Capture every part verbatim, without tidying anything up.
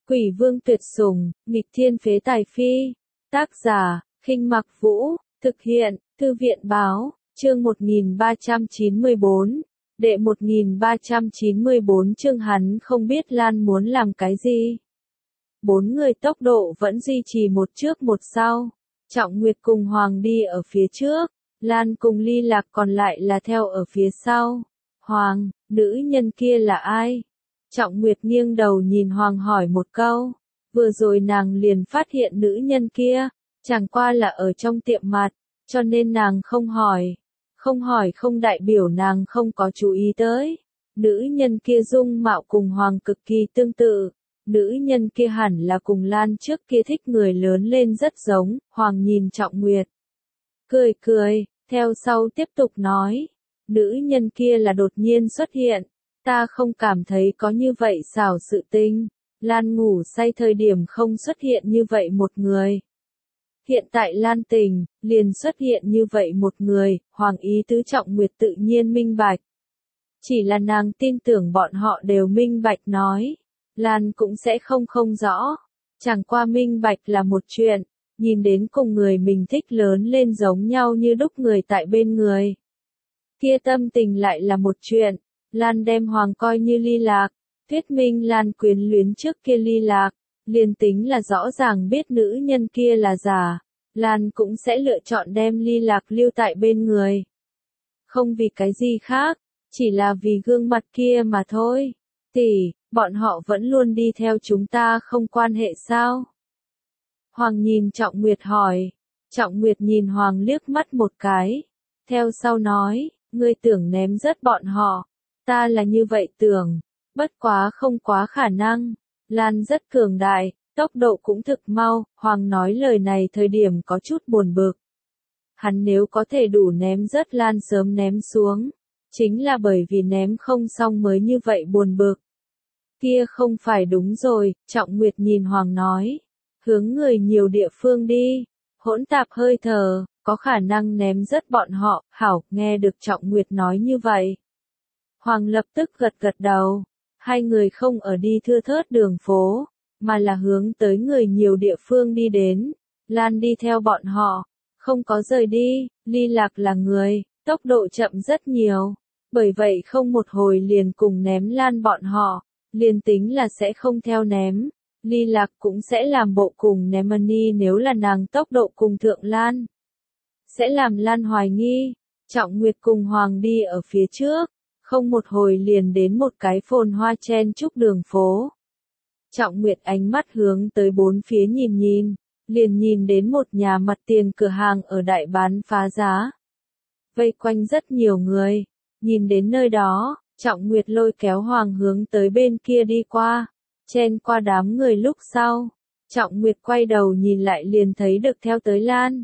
Quỷ vương tuyệt sủng, nghịch thiên phế tài phi. Tác giả, Khinh Mặc Vũ, thực hiện, Thư viện báo, chương một nghìn ba trăm chín mươi bốn. Đệ một nghìn ba trăm chín mươi bốn chương hắn không biết Lan muốn làm cái gì. Bốn người tốc độ vẫn duy trì một trước một sau. Trọng Nguyệt cùng Hoàng đi ở phía trước, Lan cùng Ly Lạc còn lại là theo ở phía sau. Hoàng, nữ nhân kia là ai? Trọng Nguyệt nghiêng đầu nhìn Hoàng hỏi một câu. Vừa rồi nàng liền phát hiện nữ nhân kia, chẳng qua là ở trong tiệm mặt, cho nên nàng không hỏi. Không hỏi không đại biểu nàng không có chú ý tới. Nữ nhân kia dung mạo cùng Hoàng cực kỳ tương tự. Nữ nhân kia hẳn là cùng Lan trước kia thích người lớn lên rất giống. Hoàng nhìn Trọng Nguyệt, cười cười, theo sau tiếp tục nói. Nữ nhân kia là đột nhiên xuất hiện. Ta không cảm thấy có như vậy xảo sự tình. Lan ngủ say thời điểm không xuất hiện như vậy một người. Hiện tại Lan tình, liền xuất hiện như vậy một người, Hoàng ý tứ Trọng Nguyệt tự nhiên minh bạch. Chỉ là nàng tin tưởng bọn họ đều minh bạch nói. Lan cũng sẽ không không rõ. Chẳng qua minh bạch là một chuyện, nhìn đến cùng người mình thích lớn lên giống nhau như đúc người tại bên người. Kia tâm tình lại là một chuyện. Lan đem Hoàng coi như Ly Lạc, thuyết minh Lan quyến luyến trước kia Ly Lạc, liền tính là rõ ràng biết nữ nhân kia là giả, Lan cũng sẽ lựa chọn đem Ly Lạc lưu tại bên người. Không vì cái gì khác, chỉ là vì gương mặt kia mà thôi. Tỷ, bọn họ vẫn luôn đi theo chúng ta không quan hệ sao? Hoàng nhìn Trọng Nguyệt hỏi. Trọng Nguyệt nhìn Hoàng liếc mắt một cái, theo sau nói, ngươi tưởng ném rớt bọn họ. Ta là như vậy tưởng, bất quá không quá khả năng. Lan rất cường đại, tốc độ cũng thực mau. Hoàng nói lời này thời điểm có chút buồn bực. Hắn nếu có thể đủ ném rớt Lan sớm ném xuống, chính là bởi vì ném không xong mới như vậy buồn bực. Kia không phải đúng rồi, Trọng Nguyệt nhìn Hoàng nói. Hướng người nhiều địa phương đi, hỗn tạp hơi thở, có khả năng ném rớt bọn họ. Hảo, nghe được Trọng Nguyệt nói như vậy. Hoàng lập tức gật gật đầu. Hai người không ở đi thưa thớt đường phố, mà là hướng tới người nhiều địa phương đi đến. Lan đi theo bọn họ, không có rời đi. Ly Lạc là người, tốc độ chậm rất nhiều, bởi vậy không một hồi liền cùng ném Lan bọn họ. Liền tính là sẽ không theo ném, Ly Lạc cũng sẽ làm bộ cùng ném Annie nếu là nàng tốc độ cùng thượng Lan. Sẽ làm Lan hoài nghi. Trọng Nguyệt cùng Hoàng đi ở phía trước, không một hồi liền đến một cái phồn hoa chen chúc đường phố. Trọng Nguyệt ánh mắt hướng tới bốn phía nhìn nhìn, liền nhìn đến một nhà mặt tiền cửa hàng ở đại bán phá giá. Vây quanh rất nhiều người, nhìn đến nơi đó, Trọng Nguyệt lôi kéo Hoàng hướng tới bên kia đi qua, chen qua đám người lúc sau. Trọng Nguyệt quay đầu nhìn lại liền thấy được theo tới Lan.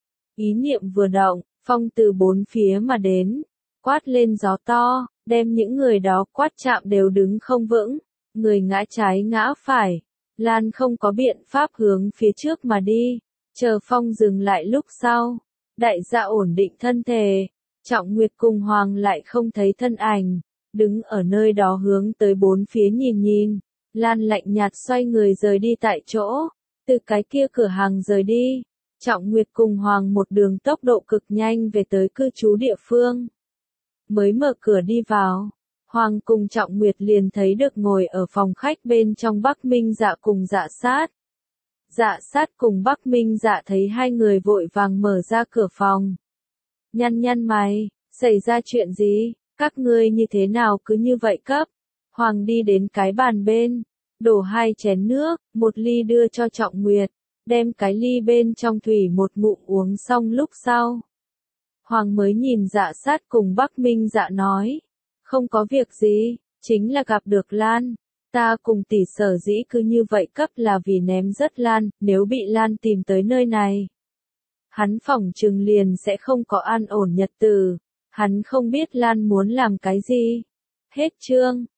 Ý niệm vừa động, phong từ bốn phía mà đến, quát lên gió to, đem những người đó quát chạm đều đứng không vững, người ngã trái ngã phải. Lan không có biện pháp hướng phía trước mà đi, chờ phong dừng lại lúc sau, đại gia ổn định thân thể. Trọng Nguyệt cùng Hoàng lại không thấy thân ảnh, đứng ở nơi đó hướng tới bốn phía nhìn nhìn. Lan lạnh nhạt xoay người rời đi tại chỗ, từ cái kia cửa hàng rời đi. Trọng Nguyệt cùng Hoàng một đường tốc độ cực nhanh về tới cư trú địa phương. Mới mở cửa đi vào, Hoàng cùng Trọng Nguyệt liền thấy được ngồi ở phòng khách bên trong Bắc Minh Dạ cùng Dạ Sát. Dạ Sát cùng Bắc Minh Dạ thấy hai người vội vàng mở ra cửa phòng. Nhăn nhăn mày, xảy ra chuyện gì, các ngươi như thế nào cứ như vậy cấp. Hoàng đi đến cái bàn bên, đổ hai chén nước, một ly đưa cho Trọng Nguyệt, đem cái ly bên trong thủy một ngụm uống xong lúc sau. Hoàng mới nhìn Dạ Sát cùng Bắc Minh Dạ nói, không có việc gì, chính là gặp được Lan. Ta cùng tỷ sở dĩ cứ như vậy cấp là vì ném rớt Lan, nếu bị Lan tìm tới nơi này. Hắn phỏng chừng liền sẽ không có an ổn nhật tử, hắn không biết Lan muốn làm cái gì. Hết chương.